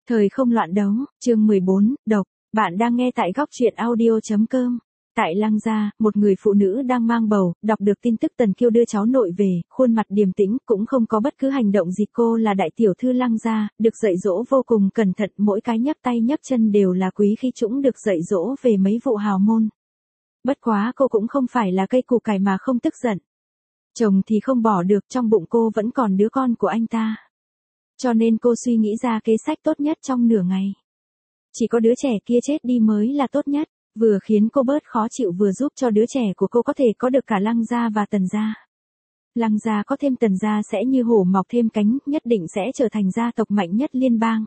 Thời không loạn đấu, chương 14, độc. Bạn đang nghe tại góc truyện audio.com. Tại Lăng gia, một người phụ nữ đang mang bầu, đọc được tin tức Tần Kiêu đưa cháu nội về, khuôn mặt điềm tĩnh, cũng không có bất cứ hành động gì. Cô là đại tiểu thư Lăng gia, được dạy dỗ vô cùng cẩn thận, mỗi cái nhấc tay nhấc chân đều là quý khí chủng, được dạy dỗ về mấy vụ hào môn. Bất quá cô cũng không phải là cây củ cải mà không tức giận. Chồng thì không bỏ được, trong bụng cô vẫn còn đứa con của anh ta. Cho nên cô suy nghĩ ra kế sách tốt nhất trong nửa ngày. Chỉ có đứa trẻ kia chết đi mới là tốt nhất, vừa khiến cô bớt khó chịu vừa giúp cho đứa trẻ của cô có thể có được cả Lăng gia và Tần gia. Lăng gia có thêm Tần gia sẽ như hổ mọc thêm cánh, nhất định sẽ trở thành gia tộc mạnh nhất liên bang.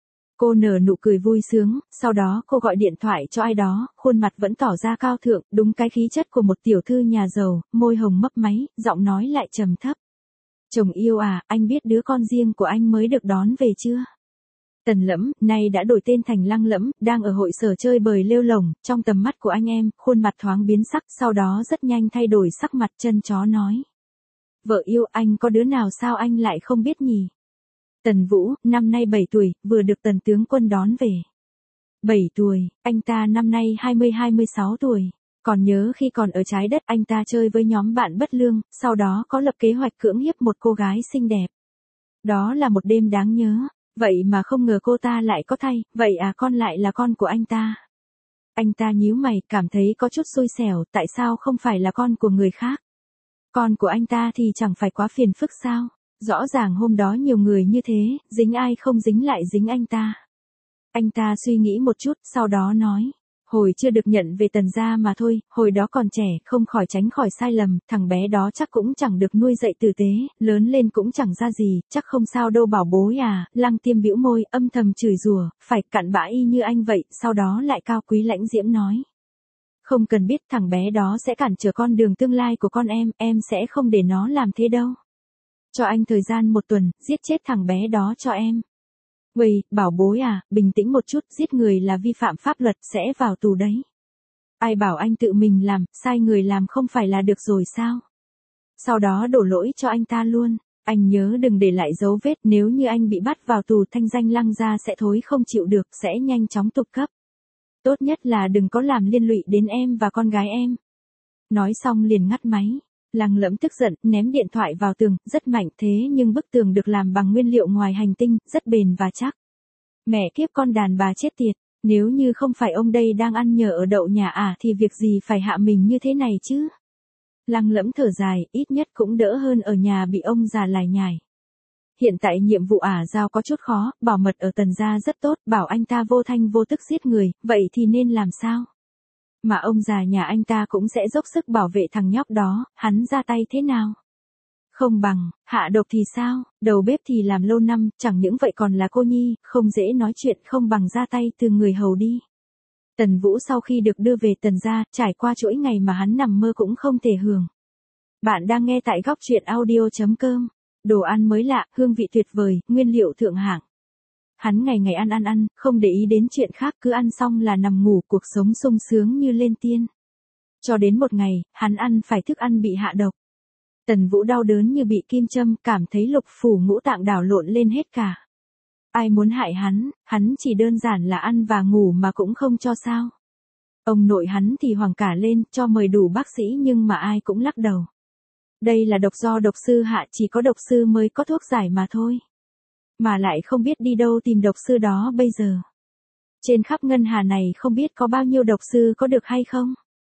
Cô nở nụ cười vui sướng, sau đó cô gọi điện thoại cho ai đó, khuôn mặt vẫn tỏ ra cao thượng, đúng cái khí chất của một tiểu thư nhà giàu, môi hồng mấp máy, giọng nói lại trầm thấp. Chồng yêu à, anh biết đứa con riêng của anh mới được đón về chưa? Tần Lẫm, nay đã đổi tên thành Lăng Lẫm, đang ở hội sở chơi bời lêu lổng, trong tầm mắt của anh em, khuôn mặt thoáng biến sắc, sau đó rất nhanh thay đổi sắc mặt, chân chó nói. Vợ yêu, anh có đứa nào sao anh lại không biết nhỉ? Tần Vũ, năm nay 7 tuổi, vừa được Tần tướng quân đón về. 7 tuổi, anh ta năm nay 20-26 tuổi. Còn nhớ khi còn ở trái đất anh ta chơi với nhóm bạn bất lương, sau đó có lập kế hoạch cưỡng hiếp một cô gái xinh đẹp. Đó là một đêm đáng nhớ, vậy mà không ngờ cô ta lại có thai, vậy à, con lại là con của anh ta. Anh ta nhíu mày, cảm thấy có chút xui xẻo, tại sao không phải là con của người khác? Con của anh ta thì chẳng phải quá phiền phức sao? Rõ ràng hôm đó nhiều người như thế, dính ai không dính lại dính anh ta. Anh ta suy nghĩ một chút, sau đó nói. Hồi chưa được nhận về Tần gia mà thôi, hồi đó còn trẻ, không khỏi tránh khỏi sai lầm, thằng bé đó chắc cũng chẳng được nuôi dạy tử tế, lớn lên cũng chẳng ra gì, chắc không sao đâu bảo bối à. Lăng Tiêm bĩu môi, âm thầm chửi rủa, phải cặn bã y như anh vậy, sau đó lại cao quý lãnh diễm nói. Không cần biết, thằng bé đó sẽ cản trở con đường tương lai của con em sẽ không để nó làm thế đâu. Cho anh thời gian 1 tuần, giết chết thằng bé đó cho em. Uầy, bảo bối à, bình tĩnh một chút, giết người là vi phạm pháp luật, sẽ vào tù đấy. Ai bảo anh tự mình làm, sai người làm không phải là được rồi sao? Sau đó đổ lỗi cho anh ta luôn. Anh nhớ đừng để lại dấu vết, nếu như anh bị bắt vào tù thanh danh Lăng gia sẽ thối không chịu được, sẽ nhanh chóng tụt cấp. Tốt nhất là đừng có làm liên lụy đến em và con gái em. Nói xong liền ngắt máy. Lăng Lẫm tức giận, ném điện thoại vào tường, rất mạnh thế nhưng bức tường được làm bằng nguyên liệu ngoài hành tinh, rất bền và chắc. Mẹ kiếp con đàn bà chết tiệt, nếu như không phải ông đây đang ăn nhờ ở đậu nhà thì việc gì phải hạ mình như thế này chứ? Lăng Lẫm thở dài, ít nhất cũng đỡ hơn ở nhà bị ông già lải nhải. Hiện tại nhiệm vụ giao có chút khó, bảo mật ở Tần gia rất tốt, bảo anh ta vô thanh vô tức giết người, vậy thì nên làm sao? Mà ông già nhà anh ta cũng sẽ dốc sức bảo vệ thằng nhóc đó, hắn ra tay thế nào? Không bằng, hạ độc thì sao, đầu bếp thì làm lâu năm, chẳng những vậy còn là cô nhi, không dễ nói chuyện, không bằng ra tay từ người hầu đi. Tần Vũ sau khi được đưa về Tần gia, trải qua chuỗi ngày mà hắn nằm mơ cũng không thể hưởng. Bạn đang nghe tại góc truyện audio.com, đồ ăn mới lạ, hương vị tuyệt vời, nguyên liệu thượng hạng. Hắn ngày ngày ăn, không để ý đến chuyện khác, cứ ăn xong là nằm ngủ, cuộc sống sung sướng như lên tiên. Cho đến một ngày, hắn ăn phải thức ăn bị hạ độc. Tần Vũ đau đớn như bị kim châm, cảm thấy lục phủ ngũ tạng đảo lộn lên hết cả. Ai muốn hại hắn chỉ đơn giản là ăn và ngủ mà cũng không cho sao. Ông nội hắn thì hoảng cả lên, cho mời đủ bác sĩ nhưng mà ai cũng lắc đầu. Đây là độc do độc sư hạ, chỉ có độc sư mới có thuốc giải mà thôi. Mà lại không biết đi đâu tìm độc sư đó bây giờ. Trên khắp ngân hà này không biết có bao nhiêu độc sư có được hay không?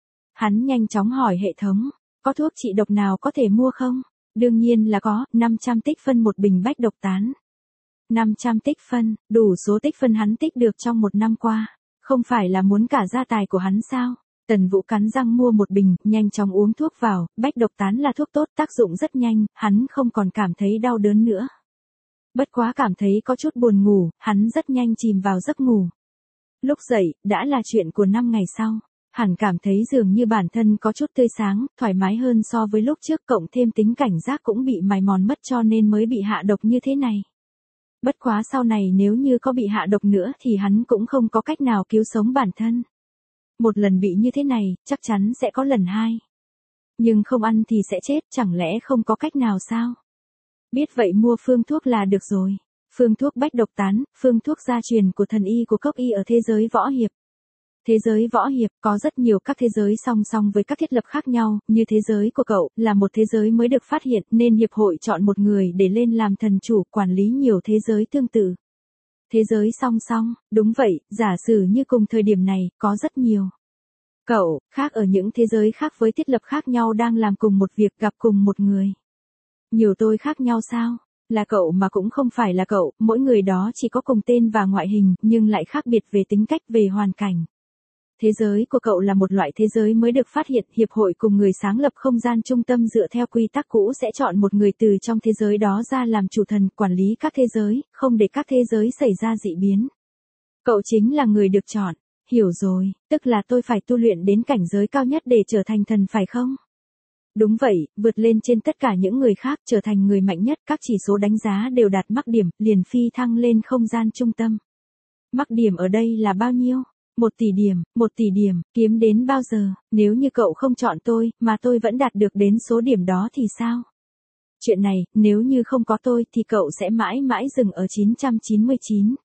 Hắn nhanh chóng hỏi hệ thống, có thuốc trị độc nào có thể mua không? Đương nhiên là có, 500 tích phân một bình bách độc tán. 500 tích phân, đủ số tích phân hắn tích được trong 1 năm qua. Không phải là muốn cả gia tài của hắn sao? Tần Vũ cắn răng mua 1 bình, nhanh chóng uống thuốc vào, bách độc tán là thuốc tốt, tác dụng rất nhanh, hắn không còn cảm thấy đau đớn nữa. Bất quá cảm thấy có chút buồn ngủ, hắn rất nhanh chìm vào giấc ngủ. Lúc dậy, đã là chuyện của 5 ngày sau. Hẳn cảm thấy dường như bản thân có chút tươi sáng, thoải mái hơn so với lúc trước, cộng thêm tính cảnh giác cũng bị mài mòn mất cho nên mới bị hạ độc như thế này. Bất quá sau này nếu như có bị hạ độc nữa thì hắn cũng không có cách nào cứu sống bản thân. Một lần bị như thế này, chắc chắn sẽ có lần 2. Nhưng không ăn thì sẽ chết, chẳng lẽ không có cách nào sao? Biết vậy mua phương thuốc là được rồi. Phương thuốc bách độc tán, phương thuốc gia truyền của thần y của cốc y ở thế giới võ hiệp. Thế giới võ hiệp có rất nhiều các thế giới song song với các thiết lập khác nhau, như thế giới của cậu là một thế giới mới được phát hiện nên hiệp hội chọn một người để lên làm thần chủ quản lý nhiều thế giới tương tự. Thế giới song song, đúng vậy, giả sử như cùng thời điểm này, có rất nhiều. Cậu, khác ở những thế giới khác với thiết lập khác nhau đang làm cùng một việc gặp cùng một người. Nhiều tôi khác nhau sao? Là cậu mà cũng không phải là cậu, mỗi người đó chỉ có cùng tên và ngoại hình, nhưng lại khác biệt về tính cách, về hoàn cảnh. Thế giới của cậu là một loại thế giới mới được phát hiện, hiệp hội cùng người sáng lập không gian trung tâm dựa theo quy tắc cũ sẽ chọn một người từ trong thế giới đó ra làm chủ thần, quản lý các thế giới, không để các thế giới xảy ra dị biến. Cậu chính là người được chọn. Hiểu rồi, tức là tôi phải tu luyện đến cảnh giới cao nhất để trở thành thần phải không? Đúng vậy, vượt lên trên tất cả những người khác, trở thành người mạnh nhất, các chỉ số đánh giá đều đạt mắc điểm, liền phi thăng lên không gian trung tâm. Mắc điểm ở đây là bao nhiêu? 1 tỷ điểm, kiếm đến bao giờ? Nếu như cậu không chọn tôi, mà tôi vẫn đạt được đến số điểm đó thì sao? Chuyện này, nếu như không có tôi thì cậu sẽ mãi mãi dừng ở 999.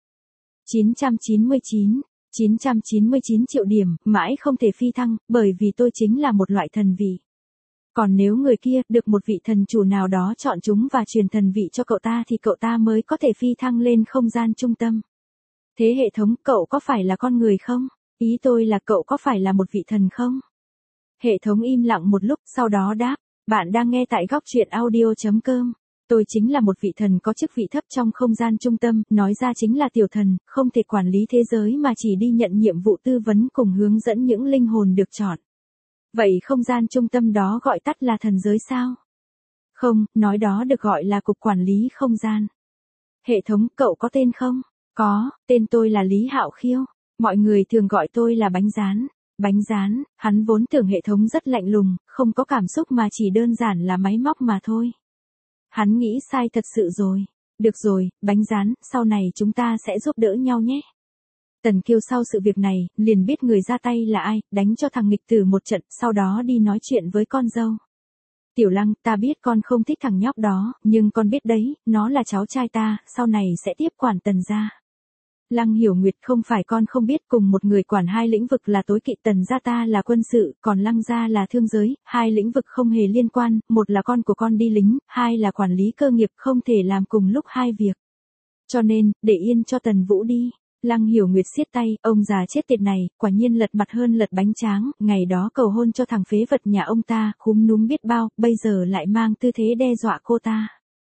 999 triệu điểm, mãi không thể phi thăng, bởi vì tôi chính là một loại thần vị. Còn nếu người kia được một vị thần chủ nào đó chọn chúng và truyền thần vị cho cậu ta thì cậu ta mới có thể phi thăng lên không gian trung tâm. Thế hệ thống, cậu có phải là con người không? Ý tôi là cậu có phải là một vị thần không? Hệ thống im lặng một lúc, sau đó đáp, bạn đang nghe tại góc truyện audio.com. Tôi chính là một vị thần có chức vị thấp trong không gian trung tâm, nói ra chính là tiểu thần, không thể quản lý thế giới mà chỉ đi nhận nhiệm vụ tư vấn cùng hướng dẫn những linh hồn được chọn. Vậy không gian trung tâm đó gọi tắt là thần giới sao? Không, nói đó được gọi là cục quản lý không gian. Hệ thống, cậu có tên không? Có, tên tôi là Lý Hạo Khiêu. Mọi người thường gọi tôi là bánh rán. Bánh rán, hắn vốn tưởng hệ thống rất lạnh lùng, không có cảm xúc mà chỉ đơn giản là máy móc mà thôi. Hắn nghĩ sai thật sự rồi. Được rồi, bánh rán, sau này chúng ta sẽ giúp đỡ nhau nhé. Tần Kiêu sau sự việc này, liền biết người ra tay là ai, đánh cho thằng nghịch tử một trận, sau đó đi nói chuyện với con dâu. Tiểu Lăng, ta biết con không thích thằng nhóc đó, nhưng con biết đấy, nó là cháu trai ta, sau này sẽ tiếp quản Tần gia. Lăng Hiểu Nguyệt, không phải con không biết, cùng một người quản hai lĩnh vực là tối kỵ. Tần gia ta là quân sự, còn Lăng gia là thương giới, hai lĩnh vực không hề liên quan, một là con của con đi lính, hai là quản lý cơ nghiệp, không thể làm cùng lúc hai việc. Cho nên, để yên cho Tần Vũ đi. Lăng Hiểu Nguyệt siết tay, ông già chết tiệt này, quả nhiên lật mặt hơn lật bánh tráng, ngày đó cầu hôn cho thằng phế vật nhà ông ta, khúm núm biết bao, bây giờ lại mang tư thế đe dọa cô ta.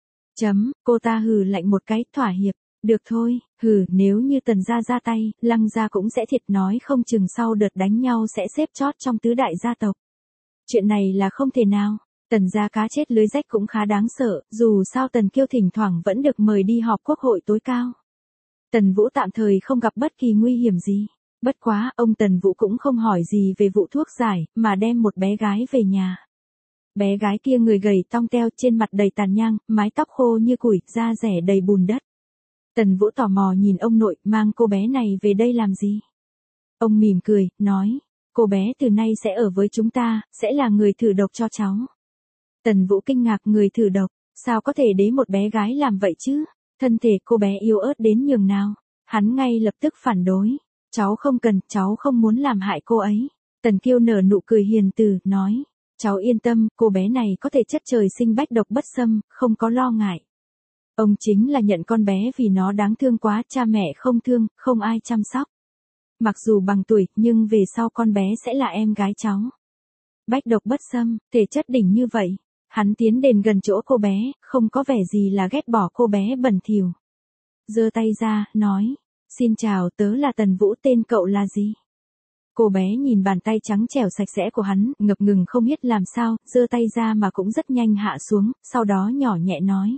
Cô ta hừ lạnh một cái, thỏa hiệp. Được thôi, nếu như Tần gia ra tay, Lăng gia cũng sẽ thiệt, nói không chừng sau đợt đánh nhau sẽ xếp chót trong tứ đại gia tộc. Chuyện này là không thể nào. Tần gia cá chết lưới rách cũng khá đáng sợ, dù sao Tần Kiêu thỉnh thoảng vẫn được mời đi họp quốc hội tối cao. Tần Vũ tạm thời không gặp bất kỳ nguy hiểm gì. Bất quá, ông Tần Vũ cũng không hỏi gì về vụ thuốc giải, mà đem một bé gái về nhà. Bé gái kia người gầy tong teo, trên mặt đầy tàn nhang, mái tóc khô như củi, da rẻ đầy bùn đất. Tần Vũ tò mò nhìn ông nội, mang cô bé này về đây làm gì? Ông mỉm cười, nói, cô bé từ nay sẽ ở với chúng ta, sẽ là người thử độc cho cháu. Tần Vũ kinh ngạc, người thử độc, sao có thể để một bé gái làm vậy chứ? Thân thể cô bé yếu ớt đến nhường nào? Hắn ngay lập tức phản đối, cháu không cần, cháu không muốn làm hại cô ấy. Tần Kiêu nở nụ cười hiền từ, nói, cháu yên tâm, cô bé này có thể chất trời sinh bách độc bất xâm, không có lo ngại. Ông chính là nhận con bé vì nó đáng thương quá, cha mẹ không thương, không ai chăm sóc. Mặc dù bằng tuổi, nhưng về sau con bé sẽ là em gái cháu. Bách độc bất xâm, thể chất đỉnh như vậy. Hắn tiến đến gần chỗ cô bé, không có vẻ gì là ghét bỏ cô bé bẩn thỉu. Giơ tay ra, nói, xin chào, tớ là Tần Vũ, tên cậu là gì? Cô bé nhìn bàn tay trắng trẻo sạch sẽ của hắn, ngập ngừng không biết làm sao, giơ tay ra mà cũng rất nhanh hạ xuống, sau đó nhỏ nhẹ nói.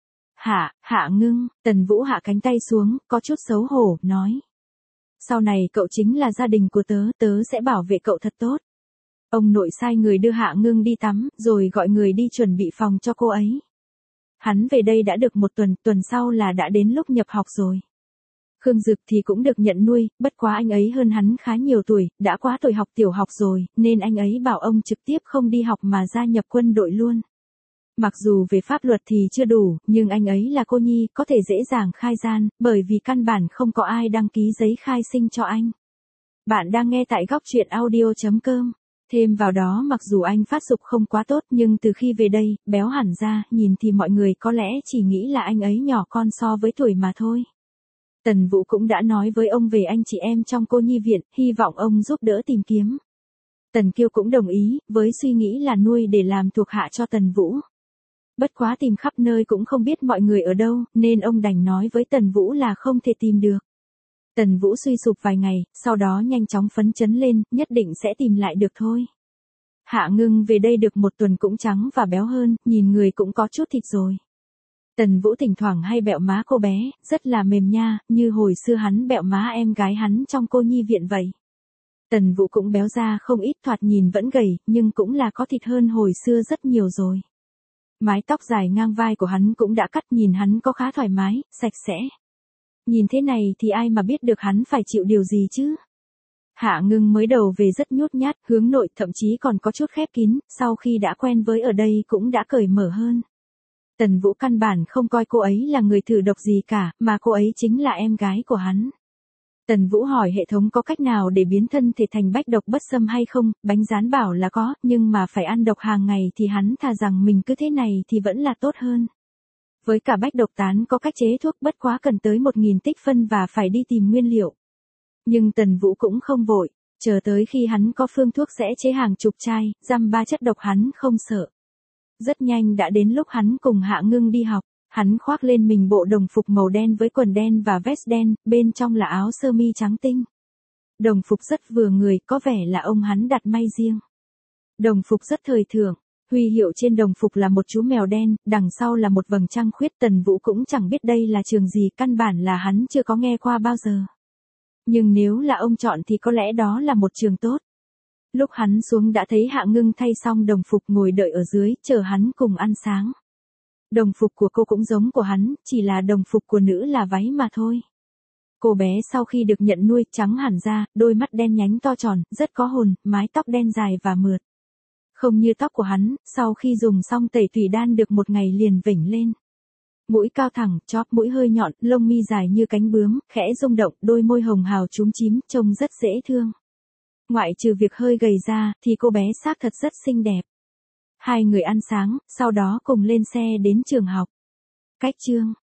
Hạ Ngưng. Tần Vũ hạ cánh tay xuống, có chút xấu hổ, nói. Sau này cậu chính là gia đình của tớ, tớ sẽ bảo vệ cậu thật tốt. Ông nội sai người đưa Hạ Ngưng đi tắm, rồi gọi người đi chuẩn bị phòng cho cô ấy. Hắn về đây đã được một tuần sau là đã đến lúc nhập học rồi. Khương Dực thì cũng được nhận nuôi, bất quá anh ấy hơn hắn khá nhiều tuổi, đã quá tuổi học tiểu học rồi, nên anh ấy bảo ông trực tiếp không đi học mà gia nhập quân đội luôn. Mặc dù về pháp luật thì chưa đủ, nhưng anh ấy là cô nhi, có thể dễ dàng khai gian, bởi vì căn bản không có ai đăng ký giấy khai sinh cho anh. Bạn đang nghe tại góc truyện audio.com. Thêm vào đó mặc dù anh phát dục không quá tốt nhưng từ khi về đây, béo hẳn ra, nhìn thì mọi người có lẽ chỉ nghĩ là anh ấy nhỏ con so với tuổi mà thôi. Tần Vũ cũng đã nói với ông về anh chị em trong cô nhi viện, hy vọng ông giúp đỡ tìm kiếm. Tần Kiêu cũng đồng ý, với suy nghĩ là nuôi để làm thuộc hạ cho Tần Vũ. Bất quá tìm khắp nơi cũng không biết mọi người ở đâu, nên ông đành nói với Tần Vũ là không thể tìm được. Tần Vũ suy sụp vài ngày, sau đó nhanh chóng phấn chấn lên, nhất định sẽ tìm lại được thôi. Hạ Ngưng về đây được một tuần cũng trắng và béo hơn, nhìn người cũng có chút thịt rồi. Tần Vũ thỉnh thoảng hay bẹo má cô bé, rất là mềm nha, như hồi xưa hắn bẹo má em gái hắn trong cô nhi viện vậy. Tần Vũ cũng béo ra không ít, thoạt nhìn vẫn gầy, nhưng cũng là có thịt hơn hồi xưa rất nhiều rồi. Mái tóc dài ngang vai của hắn cũng đã cắt, nhìn hắn có khá thoải mái, sạch sẽ. Nhìn thế này thì ai mà biết được hắn phải chịu điều gì chứ. Hạ Ngưng mới đầu về rất nhút nhát, hướng nội, thậm chí còn có chút khép kín, sau khi đã quen với ở đây cũng đã cởi mở hơn. Tần Vũ căn bản không coi cô ấy là người thử độc gì cả, mà cô ấy chính là em gái của hắn. Tần Vũ hỏi hệ thống có cách nào để biến thân thể thành bách độc bất xâm hay không, bánh rán bảo là có, nhưng mà phải ăn độc hàng ngày thì hắn thà rằng mình cứ thế này thì vẫn là tốt hơn. Với cả bách độc tán có cách chế thuốc, bất quá cần tới 1.000 tích phân và phải đi tìm nguyên liệu. Nhưng Tần Vũ cũng không vội, chờ tới khi hắn có phương thuốc sẽ chế hàng chục chai, dăm ba chất độc hắn không sợ. Rất nhanh đã đến lúc hắn cùng Hạ Ngưng đi học, hắn khoác lên mình bộ đồng phục màu đen với quần đen và vest đen, bên trong là áo sơ mi trắng tinh. Đồng phục rất vừa người, có vẻ là ông hắn đặt may riêng. Đồng phục rất thời thượng, huy hiệu trên đồng phục là một chú mèo đen, đằng sau là một vầng trăng khuyết. Tần Vũ cũng chẳng biết đây là trường gì, căn bản là hắn chưa có nghe qua bao giờ. Nhưng nếu là ông chọn thì có lẽ đó là một trường tốt. Lúc hắn xuống đã thấy Hạ Ngưng thay xong đồng phục ngồi đợi ở dưới, chờ hắn cùng ăn sáng. Đồng phục của cô cũng giống của hắn, chỉ là đồng phục của nữ là váy mà thôi. Cô bé sau khi được nhận nuôi, trắng hẳn ra, đôi mắt đen nhánh to tròn, rất có hồn, mái tóc đen dài và mượt. Không như tóc của hắn, sau khi dùng xong tẩy tùy đan được một ngày liền vểnh lên. Mũi cao thẳng, chóp mũi hơi nhọn, lông mi dài như cánh bướm, khẽ rung động, đôi môi hồng hào chúm chím, trông rất dễ thương. Ngoại trừ việc hơi gầy ra, thì cô bé xác thật rất xinh đẹp. Hai người ăn sáng, sau đó cùng lên xe đến trường học. Cách chương